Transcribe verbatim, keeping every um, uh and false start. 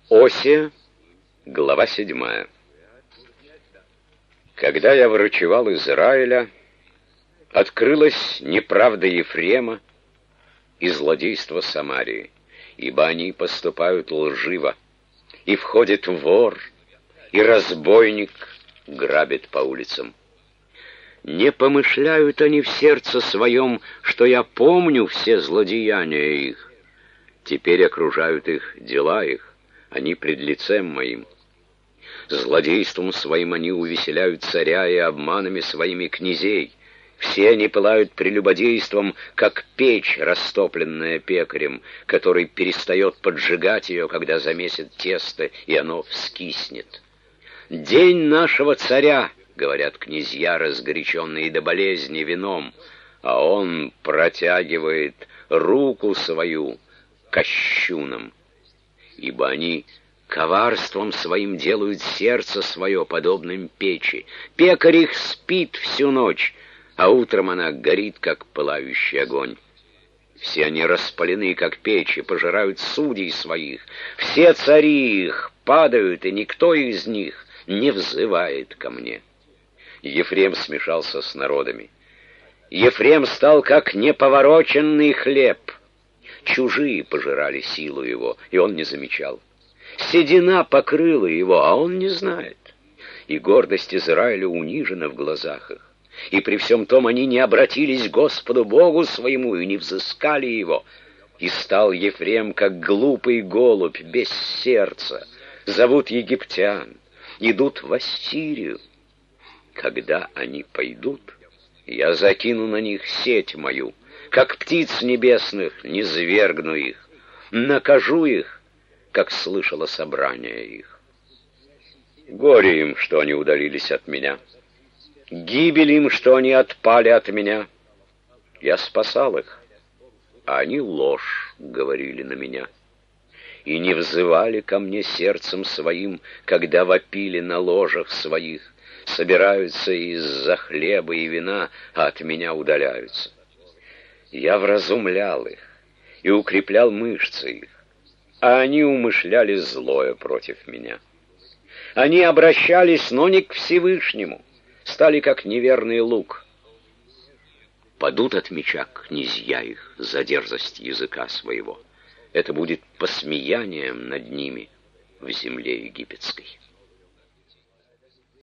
Осия, глава седьмая. Когда я врачевал Израиля, открылась неправда Ефрема и злодейство Самарии, ибо они поступают лживо, и входит вор, и разбойник грабит по улицам. Не помышляют они в сердце своем, что я помню все злодеяния их. Теперь окружают их дела их, они пред лицем моим. Злодейством своим они увеселяют царя и обманами своими князей. Все они пылают прелюбодейством, как печь, растопленная пекарем, который перестает поджигать ее, когда замесит тесто, и оно вскиснет. «День нашего царя», — говорят князья, разгоряченные до болезни вином, а он протягивает руку свою кощунам, ибо они коварством своим делают сердце свое подобным печи. Пекарь их спит всю ночь, а утром она горит, как пылающий огонь. Все они распалены, как печи, пожирают судей своих. Все цари их падают, и никто из них не взывает ко мне. Ефрем смешался с народами. Ефрем стал, как неповороченный хлеб. Чужие пожирали силу его, и он не замечал. Седина покрыла его, а он не знает. И гордость Израиля унижена в глазах их. И при всем том они не обратились к Господу Богу своему и не взыскали его. И стал Ефрем, как глупый голубь, без сердца. Зовут египтян, идут в Ассирию. Когда они пойдут, я закину на них сеть мою, как птиц небесных низвергну их, накажу их, как слышало собрание их. Горе им, что они удалились от меня. Гибель им, что они отпали от меня. Я спасал их, а они ложь говорили на меня. И не взывали ко мне сердцем своим, когда вопили на ложах своих. Собираются из-за хлеба и вина, а от меня удаляются. Я вразумлял их и укреплял мышцы их, а они умышляли злое против меня. Они обращались, но не к Всевышнему, стали как неверный лук. Падут от меча князья их за дерзость языка своего. Это будет посмеянием над ними в земле египетской.